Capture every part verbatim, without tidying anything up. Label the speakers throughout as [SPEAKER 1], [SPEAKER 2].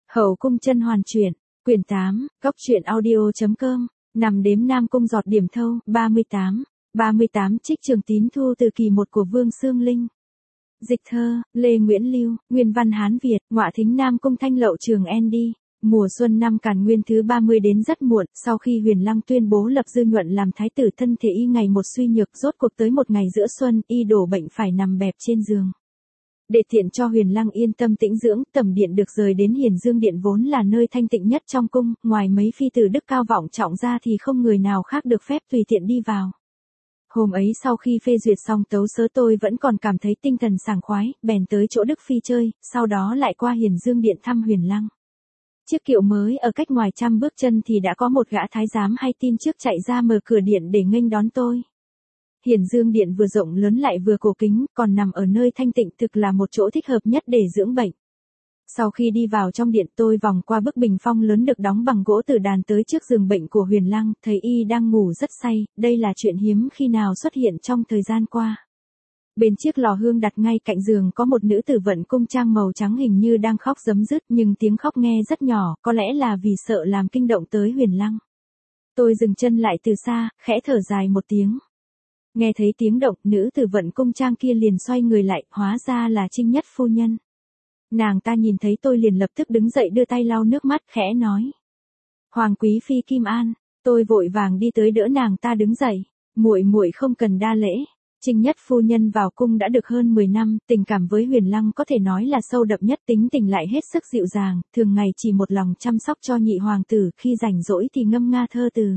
[SPEAKER 1] Hậu cung chân hoàn truyện, quyển tám, góc truyện audio.com, nằm đếm Nam Cung giọt điểm thâu, ba mươi tám, ba mươi tám trích Trường Tín Thu từ kỳ một của Vương Sương Linh. Dịch thơ, Lê Nguyễn Lưu, nguyên văn Hán Việt, ngọa thính Nam Cung Thanh Lậu Trường Andy. Mùa xuân năm Càn Nguyên thứ ba mươi đến rất muộn, sau khi Huyền Lăng tuyên bố lập Dư Nhuận làm thái tử, thân thể y ngày một suy nhược, rốt cuộc tới một ngày giữa xuân, y đổ bệnh phải nằm bẹp trên giường. Để tiện cho Huyền Lăng yên tâm tĩnh dưỡng, Tẩm Điện được rời đến Hiền Dương Điện vốn là nơi thanh tịnh nhất trong cung, ngoài mấy phi tử đức cao vọng trọng ra thì không người nào khác được phép tùy tiện đi vào. Hôm ấy sau khi phê duyệt xong tấu sớ, tôi vẫn còn cảm thấy tinh thần sảng khoái, bèn tới chỗ Đức Phi chơi, sau đó lại qua Hiền Dương Điện thăm Huyền Lăng. Chiếc kiệu mới ở cách ngoài trăm bước chân thì đã có một gã thái giám hay tin trước chạy ra mở cửa điện để nghênh đón tôi. Hiền Dương Điện vừa rộng lớn lại vừa cổ kính, còn nằm ở nơi thanh tịnh, thực là một chỗ thích hợp nhất để dưỡng bệnh. Sau khi đi vào trong điện, tôi vòng qua bức bình phong lớn được đóng bằng gỗ tử đàn tới trước giường bệnh của Huyền Lăng, thấy y đang ngủ rất say, đây là chuyện hiếm khi nào xuất hiện trong thời gian qua. Bên chiếc lò hương đặt ngay cạnh giường có một nữ tử vận cung trang màu trắng, hình như đang khóc rấm rứt, nhưng tiếng khóc nghe rất nhỏ, có lẽ là vì sợ làm kinh động tới Huyền Lăng. Tôi dừng chân lại từ xa, khẽ thở dài một tiếng. Nghe thấy tiếng động, nữ tử vận cung trang kia liền xoay người lại, hóa ra là Trinh Nhất phu nhân. Nàng ta nhìn thấy tôi liền lập tức đứng dậy đưa tay lau nước mắt, khẽ nói: "Hoàng quý phi Kim An." Tôi vội vàng đi tới đỡ nàng ta đứng dậy. "Muội muội không cần đa lễ." Trinh Nhất phu nhân vào cung đã được hơn mười năm, tình cảm với Huyền Lăng có thể nói là sâu đậm nhất, tính tình lại hết sức dịu dàng, thường ngày chỉ một lòng chăm sóc cho nhị hoàng tử, khi rảnh rỗi thì ngâm nga thơ từ.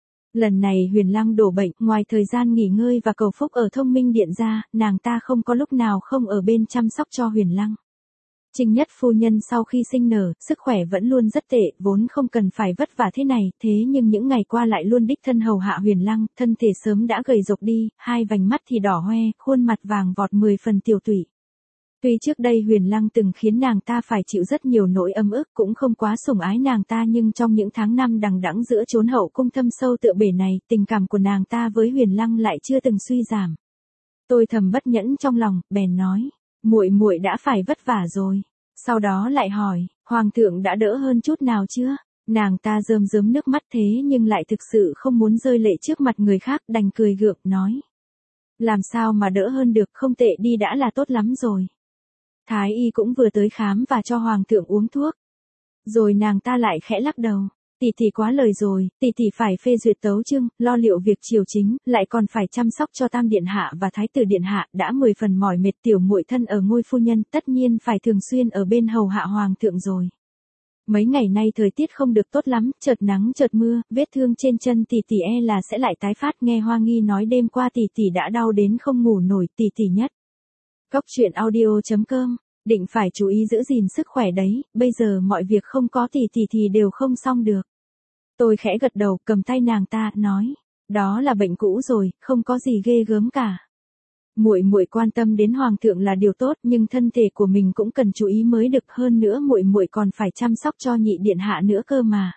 [SPEAKER 1] Lần này Huyền Lăng đổ bệnh, ngoài thời gian nghỉ ngơi và cầu phúc ở Thông Minh Điện ra, nàng ta không có lúc nào không ở bên chăm sóc cho Huyền Lăng. Trinh Nhất phu nhân sau khi sinh nở, sức khỏe vẫn luôn rất tệ, vốn không cần phải vất vả thế này, thế nhưng những ngày qua lại luôn đích thân hầu hạ Huyền Lăng, thân thể sớm đã gầy rộc đi, hai vành mắt thì đỏ hoe, khuôn mặt vàng vọt mười phần tiểu tụy. Tuy trước đây Huyền Lăng từng khiến nàng ta phải chịu rất nhiều nỗi ấm ức, cũng không quá sủng ái nàng ta, nhưng trong những tháng năm đằng đẵng giữa chốn hậu cung thâm sâu tựa bể này, tình cảm của nàng ta với Huyền Lăng lại chưa từng suy giảm. Tôi thầm bất nhẫn trong lòng, bèn nói: "Muội muội đã phải vất vả rồi." Sau đó lại hỏi: "Hoàng thượng đã đỡ hơn chút nào chưa?" Nàng ta rơm rớm nước mắt thế nhưng lại thực sự không muốn rơi lệ trước mặt người khác, đành cười gượng nói: "Làm sao mà đỡ hơn được, không tệ đi đã là tốt lắm rồi." Thái y cũng vừa tới khám và cho hoàng thượng uống thuốc. Rồi nàng ta lại khẽ lắc đầu: "Tỷ tỷ quá lời rồi, tỷ tỷ phải phê duyệt tấu chương, lo liệu việc triều chính, lại còn phải chăm sóc cho Tam điện hạ và Thái tử điện hạ, đã mười phần mỏi mệt, tiểu muội thân ở ngôi phu nhân, tất nhiên phải thường xuyên ở bên hầu hạ hoàng thượng rồi. Mấy ngày nay thời tiết không được tốt lắm, chợt nắng chợt mưa, vết thương trên chân tỷ tỷ e là sẽ lại tái phát." Nghe Hoa Nghi nói đêm qua tỷ tỷ đã đau đến không ngủ nổi, tỷ tỷ nhất. Góc truyện audio.com, định phải chú ý giữ gìn sức khỏe đấy, bây giờ mọi việc không có tỷ tỷ thì đều không xong được. Tôi khẽ gật đầu, cầm tay nàng ta, nói: "Đó là bệnh cũ rồi, không có gì ghê gớm cả. Muội muội quan tâm đến hoàng thượng là điều tốt, nhưng thân thể của mình cũng cần chú ý mới được, hơn nữa muội muội còn phải chăm sóc cho nhị điện hạ nữa cơ mà.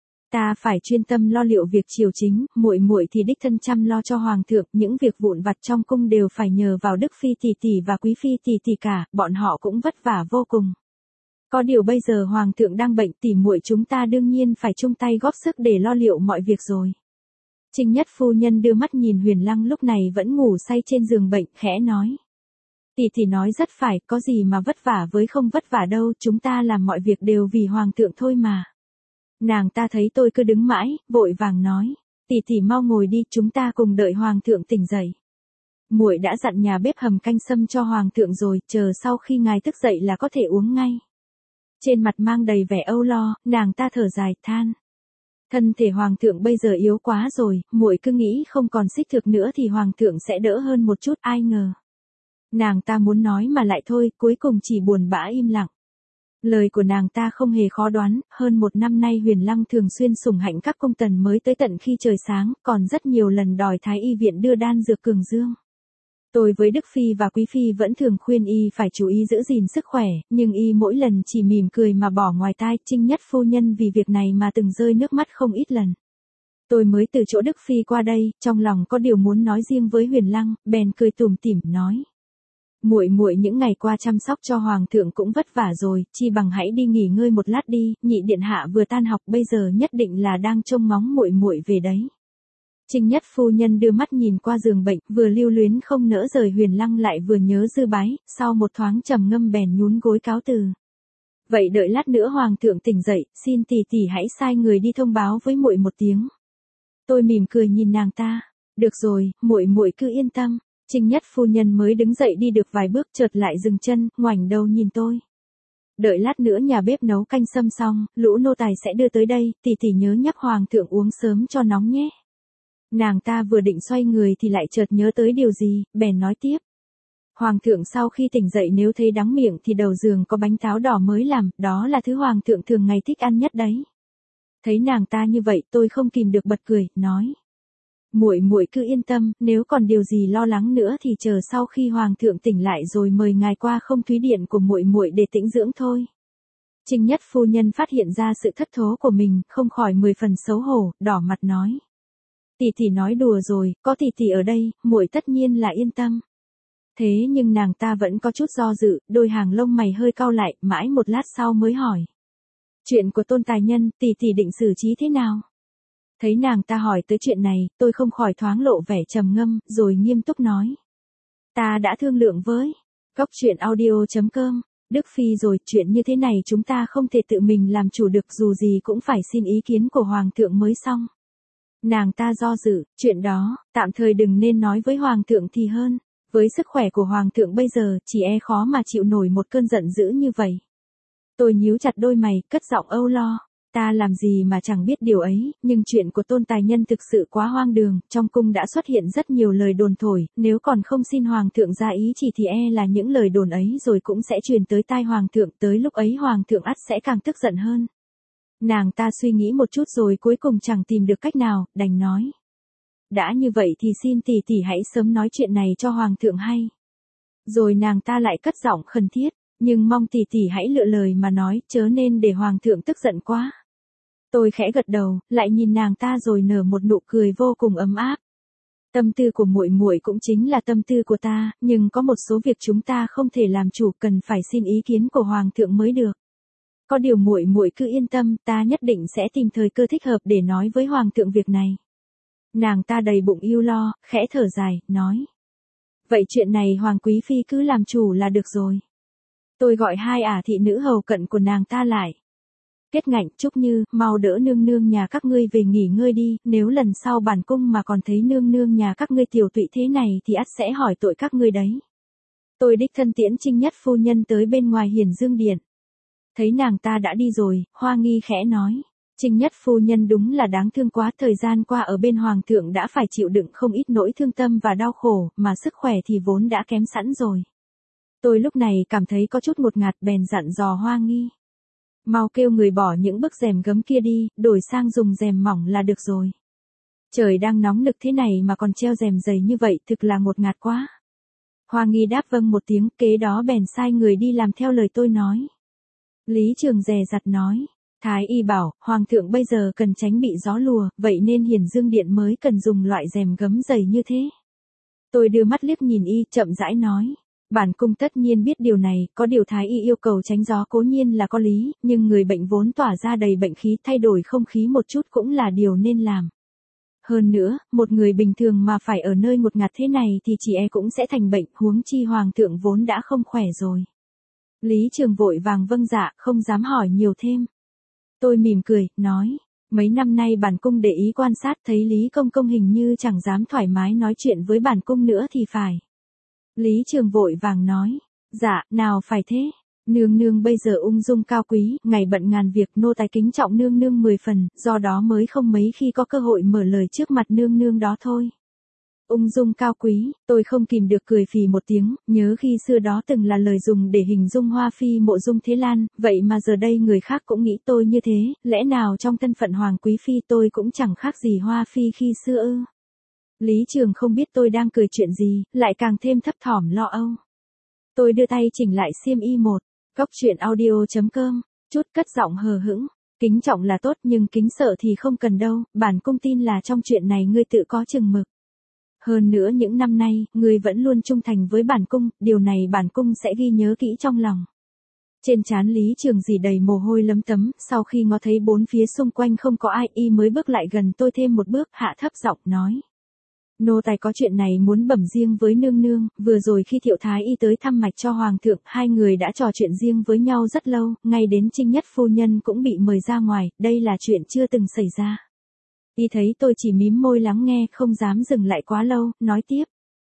[SPEAKER 1] Ta phải chuyên tâm lo liệu việc triều chính, muội muội thì đích thân chăm lo cho hoàng thượng, những việc vụn vặt trong cung đều phải nhờ vào Đức phi tỷ tỷ và Quý phi tỷ tỷ cả, bọn họ cũng vất vả vô cùng. Có điều bây giờ hoàng thượng đang bệnh, tỷ muội chúng ta đương nhiên phải chung tay góp sức để lo liệu mọi việc rồi." Trinh Nhất phu nhân đưa mắt nhìn Huyền Lăng lúc này vẫn ngủ say trên giường bệnh, khẽ nói: "Tỷ tỷ nói rất phải, có gì mà vất vả với không vất vả đâu, chúng ta làm mọi việc đều vì hoàng thượng thôi mà." Nàng ta thấy tôi cứ đứng mãi, vội vàng nói: "Tỷ tỷ mau ngồi đi, chúng ta cùng đợi hoàng thượng tỉnh dậy. Muội đã dặn nhà bếp hầm canh sâm cho hoàng thượng rồi, chờ sau khi ngài thức dậy là có thể uống ngay." Trên mặt mang đầy vẻ âu lo, nàng ta thở dài, than: "Thân thể hoàng thượng bây giờ yếu quá rồi, muội cứ nghĩ không còn xích thực nữa thì hoàng thượng sẽ đỡ hơn một chút, ai ngờ." Nàng ta muốn nói mà lại thôi, cuối cùng chỉ buồn bã im lặng. Lời của nàng ta không hề khó đoán, hơn một năm nay Huyền Lăng thường xuyên sủng hạnh các công tần mới tới tận khi trời sáng, còn rất nhiều lần đòi Thái y viện đưa đan dược cường dương. Tôi với Đức Phi và Quý Phi vẫn thường khuyên y phải chú ý giữ gìn sức khỏe, nhưng y mỗi lần chỉ mỉm cười mà bỏ ngoài tai. Trinh Nhất phu nhân vì việc này mà từng rơi nước mắt không ít lần. Tôi mới từ chỗ Đức Phi qua đây, trong lòng có điều muốn nói riêng với Huyền Lăng, bèn cười tủm tỉm nói: Muội muội những ngày qua chăm sóc cho hoàng thượng cũng vất vả rồi, chi bằng hãy đi nghỉ ngơi một lát đi, nhị điện hạ vừa tan học bây giờ nhất định là đang trông ngóng muội muội về đấy. Trinh Nhất phu nhân đưa mắt nhìn qua giường bệnh, vừa lưu luyến không nỡ rời Huyền Lăng lại vừa nhớ Dư Bái, sau một thoáng trầm ngâm bèn nhún gối cáo từ. Vậy đợi lát nữa hoàng thượng tỉnh dậy, xin tỷ tỷ hãy sai người đi thông báo với muội một tiếng. Tôi mỉm cười nhìn nàng ta, được rồi, muội muội cứ yên tâm. Trinh Nhất phu nhân mới đứng dậy đi được vài bước chợt lại dừng chân, ngoảnh đầu nhìn tôi. Đợi lát nữa nhà bếp nấu canh sâm xong, lũ nô tài sẽ đưa tới đây, tỷ tỷ nhớ nhắc hoàng thượng uống sớm cho nóng nhé. Nàng ta vừa định xoay người thì lại chợt nhớ tới điều gì, bèn nói tiếp. Hoàng thượng sau khi tỉnh dậy nếu thấy đắng miệng thì đầu giường có bánh táo đỏ mới làm, đó là thứ hoàng thượng thường ngày thích ăn nhất đấy. Thấy nàng ta như vậy tôi không kìm được bật cười, nói. Muội muội cứ yên tâm, nếu còn điều gì lo lắng nữa thì chờ sau khi hoàng thượng tỉnh lại rồi mời ngài qua không thúy điện của muội muội để tĩnh dưỡng thôi. Trinh Nhất phu nhân phát hiện ra sự thất thố của mình, không khỏi mười phần xấu hổ, đỏ mặt nói. Tỷ tỷ nói đùa rồi, có tỷ tỷ ở đây, muội tất nhiên là yên tâm. Thế nhưng nàng ta vẫn có chút do dự, đôi hàng lông mày hơi cau lại, mãi một lát sau mới hỏi. Chuyện của Tôn tài nhân, tỷ tỷ định xử trí thế nào? Thấy nàng ta hỏi tới chuyện này, tôi không khỏi thoáng lộ vẻ trầm ngâm, rồi nghiêm túc nói. Ta đã thương lượng với Cóc Truyện Audio chấm com, Đức Phi rồi, chuyện như thế này chúng ta không thể tự mình làm chủ được, dù gì cũng phải xin ý kiến của hoàng thượng mới xong. Nàng ta do dự, chuyện đó, tạm thời đừng nên nói với hoàng thượng thì hơn. Với sức khỏe của hoàng thượng bây giờ, chỉ e khó mà chịu nổi một cơn giận dữ như vậy. Tôi nhíu chặt đôi mày, cất giọng âu lo. Ta làm gì mà chẳng biết điều ấy, nhưng chuyện của Tôn tài nhân thực sự quá hoang đường, trong cung đã xuất hiện rất nhiều lời đồn thổi, nếu còn không xin hoàng thượng ra ý chỉ thì e là những lời đồn ấy rồi cũng sẽ truyền tới tai hoàng thượng, tới lúc ấy hoàng thượng ắt sẽ càng tức giận hơn. Nàng ta suy nghĩ một chút rồi cuối cùng chẳng tìm được cách nào, đành nói. Đã như vậy thì xin tỷ tỷ hãy sớm nói chuyện này cho hoàng thượng hay. Rồi nàng ta lại cất giọng khẩn thiết, nhưng mong tỷ tỷ hãy lựa lời mà nói, chớ nên để hoàng thượng tức giận quá. Tôi khẽ gật đầu, lại nhìn nàng ta rồi nở một nụ cười vô cùng ấm áp. Tâm tư của muội muội cũng chính là tâm tư của ta, nhưng có một số việc chúng ta không thể làm chủ, cần phải xin ý kiến của hoàng thượng mới được. Có điều muội muội cứ yên tâm, ta nhất định sẽ tìm thời cơ thích hợp để nói với hoàng thượng việc này. Nàng ta đầy bụng ưu lo, khẽ thở dài, nói. Vậy chuyện này hoàng quý phi cứ làm chủ là được rồi. Tôi gọi hai ả thị nữ hầu cận của nàng ta lại. Kết ngạnh, Trúc Như, mau đỡ nương nương nhà các ngươi về nghỉ ngơi đi, nếu lần sau bản cung mà còn thấy nương nương nhà các ngươi tiểu tụy thế này thì ắt sẽ hỏi tội các ngươi đấy. Tôi đích thân tiễn Trinh Nhất phu nhân tới bên ngoài Hiền Dương Điện. Thấy nàng ta đã đi rồi, Hoa Nghi khẽ nói. Trinh Nhất phu nhân đúng là đáng thương quá, thời gian qua ở bên hoàng thượng đã phải chịu đựng không ít nỗi thương tâm và đau khổ, mà sức khỏe thì vốn đã kém sẵn rồi. Tôi lúc này cảm thấy có chút ngột ngạt bèn dặn dò Hoa Nghi. Mau kêu người bỏ những bức rèm gấm kia đi, đổi sang dùng rèm mỏng là được rồi. Trời đang nóng nực thế này mà còn treo rèm dày như vậy, thực là ngột ngạt quá. Hoa Nghi đáp vâng một tiếng, kế đó bèn sai người đi làm theo lời tôi nói. Lý Trường dè dặt nói. Thái y bảo, hoàng thượng bây giờ cần tránh bị gió lùa, vậy nên Hiền Dương Điện mới cần dùng loại rèm gấm dày như thế. Tôi đưa mắt liếc nhìn y, chậm rãi nói. Bản cung tất nhiên biết điều này, có điều thái y yêu cầu tránh gió cố nhiên là có lý, nhưng người bệnh vốn tỏa ra đầy bệnh khí, thay đổi không khí một chút cũng là điều nên làm. Hơn nữa, một người bình thường mà phải ở nơi ngột ngạt thế này thì chỉ e cũng sẽ thành bệnh, huống chi hoàng thượng vốn đã không khỏe rồi. Lý Trường vội vàng vâng dạ, không dám hỏi nhiều thêm. Tôi mỉm cười, nói, mấy năm nay bản cung để ý quan sát thấy Lý Công Công hình như chẳng dám thoải mái nói chuyện với bản cung nữa thì phải. Lý Trường vội vàng nói, dạ, nào phải thế, nương nương bây giờ ung dung cao quý, ngày bận ngàn việc, nô tài kính trọng nương nương mười phần, do đó mới không mấy khi có cơ hội mở lời trước mặt nương nương đó thôi. Ung dung cao quý, tôi không kìm được cười phì một tiếng, nhớ khi xưa đó từng là lời dùng để hình dung Hoa Phi Mộ Dung Thế Lan, vậy mà giờ đây người khác cũng nghĩ tôi như thế, lẽ nào trong thân phận Hoàng Quý Phi tôi cũng chẳng khác gì Hoa Phi khi xưa ư? Lý Trường không biết tôi đang cười chuyện gì, lại càng thêm thấp thỏm lo âu. Tôi đưa tay chỉnh lại xiêm y một, Cóc Truyện Audio chấm com, chút cất giọng hờ hững, kính trọng là tốt nhưng kính sợ thì không cần đâu, bản cung tin là trong chuyện này ngươi tự có chừng mực. Hơn nữa những năm nay, ngươi vẫn luôn trung thành với bản cung, điều này bản cung sẽ ghi nhớ kỹ trong lòng. Trên trán Lý Trường Dĩ đầy mồ hôi lấm tấm, sau khi ngó thấy bốn phía xung quanh không có ai, y mới bước lại gần tôi thêm một bước, hạ thấp giọng nói. Nô tài có chuyện này muốn bẩm riêng với nương nương, vừa rồi khi Thiệu Thái Y tới thăm mạch cho hoàng thượng, hai người đã trò chuyện riêng với nhau rất lâu, ngay đến Trinh Nhất phu nhân cũng bị mời ra ngoài, đây là chuyện chưa từng xảy ra. Y thấy tôi chỉ mím môi lắng nghe, không dám dừng lại quá lâu, nói tiếp.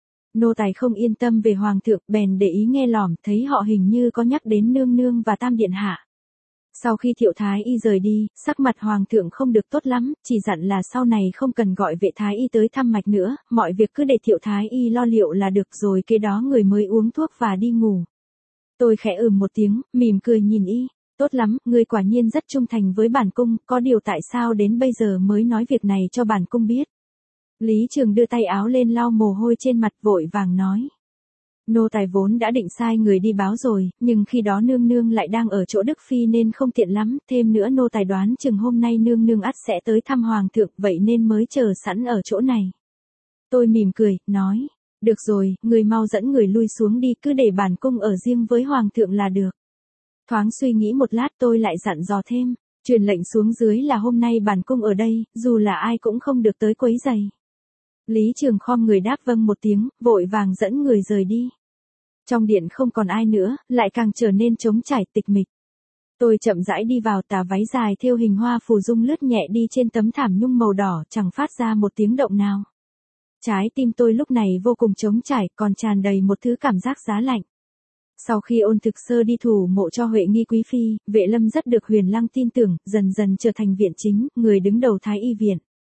[SPEAKER 1] Nô tài không yên tâm về hoàng thượng, bèn để ý nghe lỏm, thấy họ hình như có nhắc đến nương nương và tam điện hạ. Sau khi Thiệu Thái Y rời đi, sắc mặt hoàng thượng không được tốt lắm, chỉ dặn là sau này không cần gọi vệ Thái Y tới thăm mạch nữa, mọi việc cứ để Thiệu Thái Y lo liệu là được rồi, kế đó người mới uống thuốc và đi ngủ. Tôi khẽ ừm một tiếng, mỉm cười nhìn y, tốt lắm, người quả nhiên rất trung thành với bản cung, có điều tại sao đến bây giờ mới nói việc này cho bản cung biết. Lý Trường đưa tay áo lên lau mồ hôi trên mặt, vội vàng nói. Nô tài vốn đã định sai người đi báo rồi, nhưng khi đó nương nương lại đang ở chỗ Đức Phi nên không tiện lắm, thêm nữa nô tài đoán chừng hôm nay nương nương ắt sẽ tới thăm hoàng thượng, vậy nên mới chờ sẵn ở chỗ này. Tôi mỉm cười, nói, được rồi, người mau dẫn người lui xuống đi, cứ để bản cung ở riêng với hoàng thượng là được. Thoáng suy nghĩ một lát tôi lại dặn dò thêm, truyền lệnh xuống dưới là hôm nay bản cung ở đây, dù là ai cũng không được tới quấy rầy. Lý Trường khom người đáp vâng một tiếng, vội vàng dẫn người rời đi. Trong điện không còn ai nữa, lại càng trở nên trống trải tịch mịch. Tôi chậm rãi đi vào, tà váy dài thêu hình hoa phù dung lướt nhẹ đi trên tấm thảm nhung màu đỏ, chẳng phát ra một tiếng động nào. Trái tim tôi lúc này vô cùng trống trải, còn tràn đầy một thứ cảm giác giá lạnh. Sau khi Ôn Thực Sơ đi thủ mộ cho Huệ Nghi quý phi, Vệ Lâm rất được Huyền Lăng tin tưởng, dần dần trở thành viện chính, người đứng đầu Thái Y viện.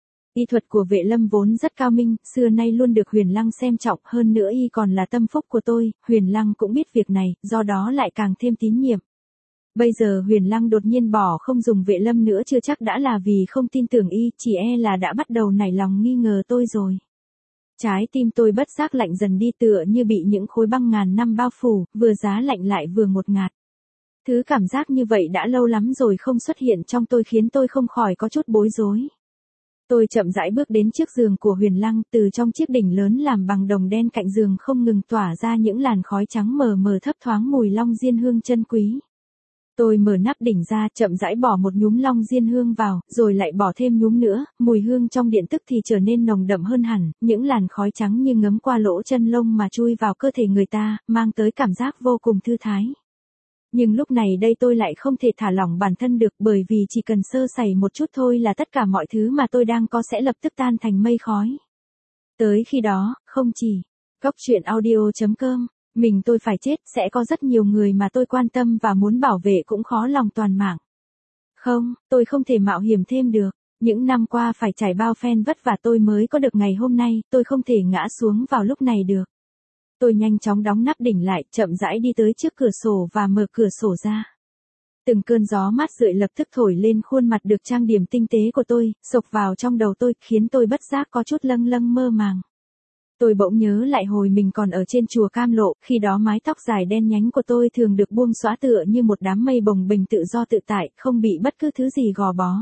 [SPEAKER 1] Y thuật của Vệ Lâm vốn rất cao minh, xưa nay luôn được Huyền Lăng xem trọng, hơn nữa y còn là tâm phúc của tôi, Huyền Lăng cũng biết việc này, do đó lại càng thêm tín nhiệm. Bây giờ Huyền Lăng đột nhiên bỏ không dùng Vệ Lâm nữa, chưa chắc đã là vì không tin tưởng y, chỉ e là đã bắt đầu nảy lòng nghi ngờ tôi rồi. Trái tim tôi bất giác lạnh dần đi, tựa như bị những khối băng ngàn năm bao phủ, vừa giá lạnh lại vừa ngột ngạt. Thứ cảm giác như vậy đã lâu lắm rồi không xuất hiện trong tôi, khiến tôi không khỏi có chút bối rối. Tôi chậm rãi bước đến trước giường của Huyền Lăng, từ trong chiếc đỉnh lớn làm bằng đồng đen cạnh giường không ngừng tỏa ra những làn khói trắng mờ mờ thấp thoáng mùi long diên hương chân quý. Tôi mở nắp đỉnh ra, chậm rãi bỏ một nhúm long diên hương vào, rồi lại bỏ thêm nhúm nữa, mùi hương trong điện tức thì trở nên nồng đậm hơn hẳn, những làn khói trắng như ngấm qua lỗ chân lông mà chui vào cơ thể người ta, mang tới cảm giác vô cùng thư thái. Nhưng lúc này đây tôi lại không thể thả lỏng bản thân được, bởi vì chỉ cần sơ sẩy một chút thôi là tất cả mọi thứ mà tôi đang có sẽ lập tức tan thành mây khói. Tới khi đó, không chỉ Cóc Truyện Audio chấm com, mình tôi phải chết, sẽ có rất nhiều người mà tôi quan tâm và muốn bảo vệ cũng khó lòng toàn mạng. Không, tôi không thể mạo hiểm thêm được. Những năm qua phải trải bao phen vất vả tôi mới có được ngày hôm nay, tôi không thể ngã xuống vào lúc này được. Tôi nhanh chóng đóng nắp đỉnh lại, chậm rãi đi tới trước cửa sổ và mở cửa sổ ra. Từng cơn gió mát rượi lập tức thổi lên khuôn mặt được trang điểm tinh tế của tôi, xộc vào trong đầu tôi, khiến tôi bất giác có chút lâng lâng mơ màng. Tôi bỗng nhớ lại hồi mình còn ở trên chùa Cam Lộ, khi đó mái tóc dài đen nhánh của tôi thường được buông xõa tựa như một đám mây bồng bềnh tự do tự tại, không bị bất cứ thứ gì gò bó.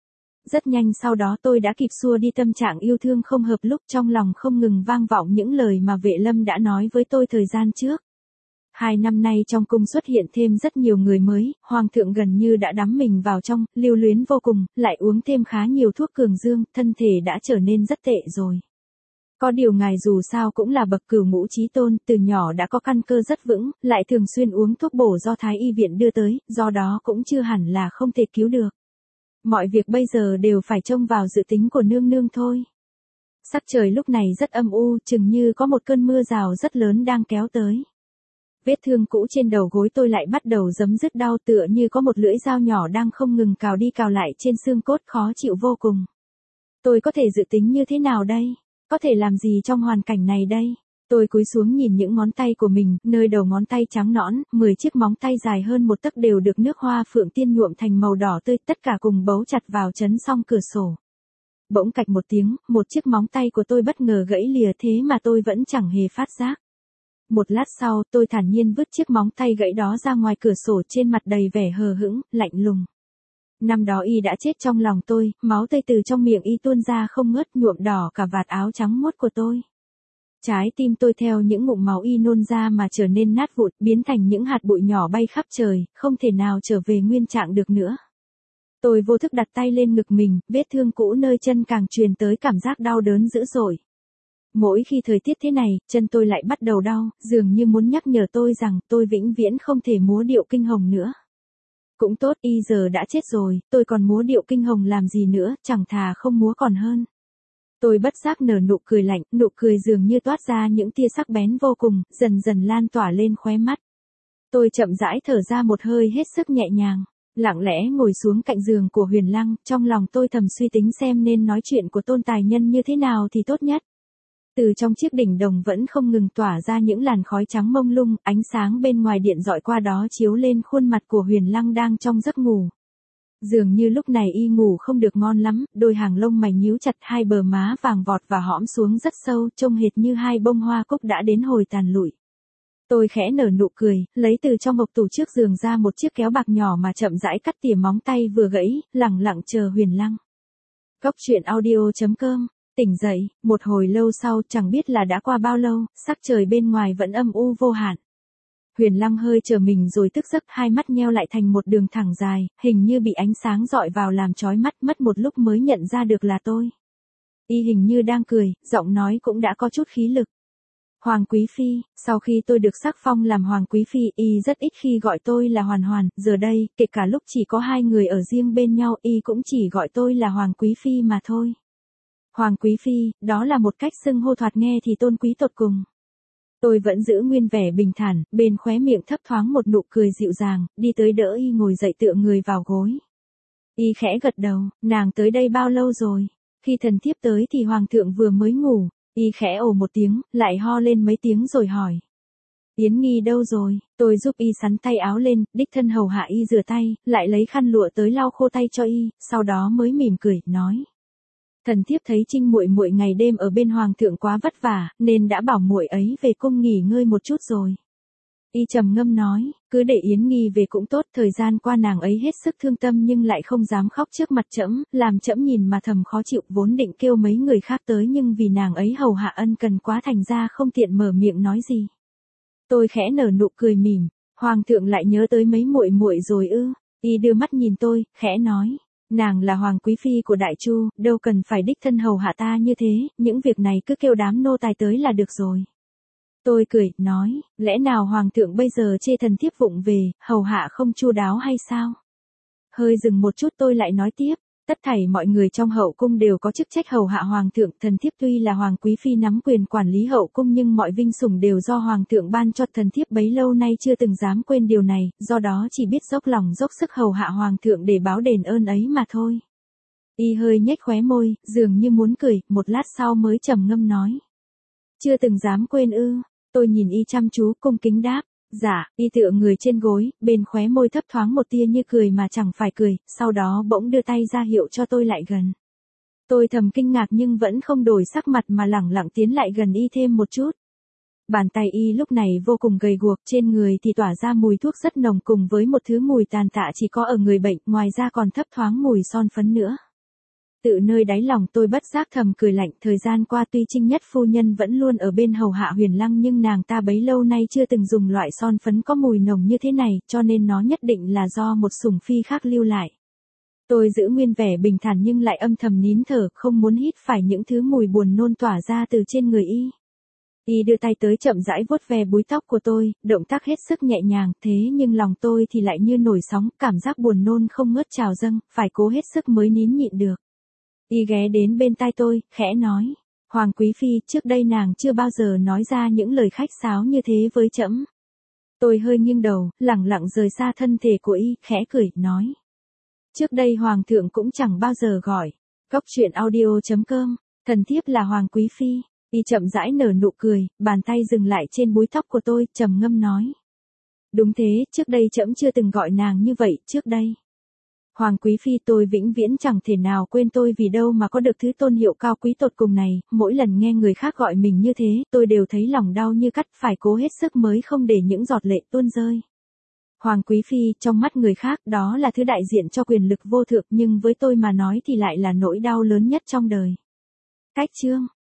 [SPEAKER 1] Rất nhanh sau đó tôi đã kịp xua đi tâm trạng yêu thương không hợp, lúc trong lòng không ngừng vang vọng những lời mà Vệ Lâm đã nói với tôi thời gian trước. Hai năm nay trong cung xuất hiện thêm rất nhiều người mới, hoàng thượng gần như đã đắm mình vào trong, lưu luyến vô cùng, lại uống thêm khá nhiều thuốc cường dương, thân thể đã trở nên rất tệ rồi. Có điều ngài dù sao cũng là bậc cửu ngũ chí tôn, từ nhỏ đã có căn cơ rất vững, lại thường xuyên uống thuốc bổ do Thái Y viện đưa tới, do đó cũng chưa hẳn là không thể cứu được. Mọi việc bây giờ đều phải trông vào dự tính của nương nương thôi. Sắc trời lúc này rất âm u, chừng như có một cơn mưa rào rất lớn đang kéo tới. Vết thương cũ trên đầu gối tôi lại bắt đầu giấm dứt đau, tựa như có một lưỡi dao nhỏ đang không ngừng cào đi cào lại trên xương cốt, khó chịu vô cùng. Tôi có thể dự tính như thế nào đây? Có thể làm gì trong hoàn cảnh này đây? Tôi cúi xuống nhìn những ngón tay của mình, nơi đầu ngón tay trắng nõn, mười chiếc móng tay dài hơn một tấc đều được nước hoa phượng tiên nhuộm thành màu đỏ tươi, tất cả cùng bấu chặt vào chấn song cửa sổ. Bỗng cạch một tiếng, một chiếc móng tay của tôi bất ngờ gãy lìa, thế mà tôi vẫn chẳng hề phát giác. Một lát sau, tôi thản nhiên vứt chiếc móng tay gãy đó ra ngoài cửa sổ, trên mặt đầy vẻ hờ hững, lạnh lùng. Năm đó y đã chết trong lòng tôi, máu tươi từ trong miệng y tuôn ra không ngớt, nhuộm đỏ cả vạt áo trắng muốt của tôi. Trái tim tôi theo những ngụm máu y nôn ra mà trở nên nát vụn, biến thành những hạt bụi nhỏ bay khắp trời, không thể nào trở về nguyên trạng được nữa. Tôi vô thức đặt tay lên ngực mình, vết thương cũ nơi chân càng truyền tới cảm giác đau đớn dữ dội. Mỗi khi thời tiết thế này, chân tôi lại bắt đầu đau, dường như muốn nhắc nhở tôi rằng tôi vĩnh viễn không thể múa điệu kinh hồng nữa. Cũng tốt, y giờ đã chết rồi, tôi còn múa điệu kinh hồng làm gì nữa, chẳng thà không múa còn hơn. Tôi bất giác nở nụ cười lạnh, nụ cười dường như toát ra những tia sắc bén vô cùng, dần dần lan tỏa lên khóe mắt. Tôi chậm rãi thở ra một hơi hết sức nhẹ nhàng, lặng lẽ ngồi xuống cạnh giường của Huyền Lăng, trong lòng tôi thầm suy tính xem nên nói chuyện của Tôn Tài Nhân như thế nào thì tốt nhất. Từ trong chiếc đỉnh đồng vẫn không ngừng tỏa ra những làn khói trắng mông lung, ánh sáng bên ngoài điện dọi qua đó chiếu lên khuôn mặt của Huyền Lăng đang trong giấc ngủ. Dường như lúc này y ngủ không được ngon lắm, đôi hàng lông mày nhíu chặt, hai bờ má vàng vọt và hõm xuống rất sâu, trông hệt như hai bông hoa cúc đã đến hồi tàn lụi. Tôi khẽ nở nụ cười, lấy từ trong ngọc tủ trước giường ra một chiếc kéo bạc nhỏ mà chậm rãi cắt tỉa móng tay vừa gãy, lẳng lặng chờ Huyền Lăng. Cốc truyện audio chấm com. Tỉnh dậy, một hồi lâu sau chẳng biết là đã qua bao lâu, sắc trời bên ngoài vẫn âm u vô hạn. Huyền Lăng hơi chờ mình rồi tức giấc, hai mắt nheo lại thành một đường thẳng dài, hình như bị ánh sáng dọi vào làm chói mắt, mất một lúc mới nhận ra được là tôi. Y hình như đang cười, giọng nói cũng đã có chút khí lực. Hoàng Quý Phi, sau khi tôi được sắc phong làm Hoàng Quý Phi, y rất ít khi gọi tôi là Hoàn Hoàn, giờ đây, kể cả lúc chỉ có hai người ở riêng bên nhau, y cũng chỉ gọi tôi là Hoàng Quý Phi mà thôi. Hoàng Quý Phi, đó là một cách xưng hô thoạt nghe thì tôn quý tột cùng. Tôi vẫn giữ nguyên vẻ bình thản, bên khóe miệng thấp thoáng một nụ cười dịu dàng, đi tới đỡ y ngồi dậy tựa người vào gối. Y khẽ gật đầu, nàng tới đây bao lâu rồi? Khi thần thiếp tới thì hoàng thượng vừa mới ngủ, y khẽ ồ một tiếng, lại ho lên mấy tiếng rồi hỏi. Yến Nghi đâu rồi? Tôi giúp y sắn tay áo lên, đích thân hầu hạ y rửa tay, lại lấy khăn lụa tới lau khô tay cho y, sau đó mới mỉm cười, nói. Thần thiếp thấy Trinh muội muội ngày đêm ở bên hoàng thượng quá vất vả, nên đã bảo muội ấy về cung nghỉ ngơi một chút rồi. Y trầm ngâm nói, cứ để Yến Nghi về cũng tốt, thời gian qua nàng ấy hết sức thương tâm nhưng lại không dám khóc trước mặt trẫm, làm trẫm nhìn mà thầm khó chịu, vốn định kêu mấy người khác tới nhưng vì nàng ấy hầu hạ ân cần quá thành ra không tiện mở miệng nói gì. Tôi khẽ nở nụ cười mỉm, hoàng thượng lại nhớ tới mấy muội muội rồi ư? Y đưa mắt nhìn tôi, khẽ nói. Nàng là Hoàng Quý Phi của Đại Chu, đâu cần phải đích thân hầu hạ ta như thế, những việc này cứ kêu đám nô tài tới là được rồi. Tôi cười, nói, lẽ nào Hoàng thượng bây giờ chê thần thiếp vụng về, hầu hạ không chu đáo hay sao? Hơi dừng một chút tôi lại nói tiếp, tất thảy mọi người trong hậu cung đều có chức trách hầu hạ Hoàng thượng, thần thiếp tuy là Hoàng Quý Phi nắm quyền quản lý hậu cung nhưng mọi vinh sủng đều do Hoàng thượng ban cho, thần thiếp bấy lâu nay chưa từng dám quên điều này, do đó chỉ biết dốc lòng dốc sức hầu hạ Hoàng thượng để báo đền ơn ấy mà thôi. Y hơi nhếch khóe môi, dường như muốn cười, một lát sau mới trầm ngâm nói. Chưa từng dám quên ư? Tôi nhìn y chăm chú, cung kính đáp. Dạ, y tựa người trên gối, bên khóe môi thấp thoáng một tia như cười mà chẳng phải cười, sau đó bỗng đưa tay ra hiệu cho tôi lại gần. Tôi thầm kinh ngạc nhưng vẫn không đổi sắc mặt mà lẳng lặng tiến lại gần y thêm một chút. Bàn tay y lúc này vô cùng gầy guộc, trên người thì tỏa ra mùi thuốc rất nồng cùng với một thứ mùi tàn tạ chỉ có ở người bệnh, ngoài ra còn thấp thoáng mùi son phấn nữa. Tự nơi đáy lòng tôi bất giác thầm cười lạnh, thời gian qua tuy Trinh Nhất phu nhân vẫn luôn ở bên hầu hạ Huyền Lăng nhưng nàng ta bấy lâu nay chưa từng dùng loại son phấn có mùi nồng như thế này, cho nên nó nhất định là do một sủng phi khác lưu lại. Tôi giữ nguyên vẻ bình thản nhưng lại âm thầm nín thở, không muốn hít phải những thứ mùi buồn nôn tỏa ra từ trên người y. Y đưa tay tới chậm rãi vuốt ve búi tóc của tôi, động tác hết sức nhẹ nhàng, thế nhưng lòng tôi thì lại như nổi sóng, cảm giác buồn nôn không ngớt trào dâng, phải cố hết sức mới nín nhịn được. Y ghé đến bên tai tôi, khẽ nói, Hoàng Quý Phi, trước đây nàng chưa bao giờ nói ra những lời khách sáo như thế với trẫm. Tôi hơi nghiêng đầu, lẳng lặng rời xa thân thể của y, khẽ cười, nói. Trước đây Hoàng thượng cũng chẳng bao giờ gọi. Cốc truyện audio chấm com, thần thiếp là Hoàng Quý Phi. Y chậm rãi nở nụ cười, bàn tay dừng lại trên búi tóc của tôi, trầm ngâm nói. Đúng thế, trước đây trẫm chưa từng gọi nàng như vậy, trước đây. Hoàng Quý Phi, tôi vĩnh viễn chẳng thể nào quên tôi vì đâu mà có được thứ tôn hiệu cao quý tột cùng này, mỗi lần nghe người khác gọi mình như thế, tôi đều thấy lòng đau như cắt, phải cố hết sức mới không để những giọt lệ tuôn rơi. Hoàng Quý Phi, trong mắt người khác, đó là thứ đại diện cho quyền lực vô thượng, nhưng với tôi mà nói thì lại là nỗi đau lớn nhất trong đời. Cách chương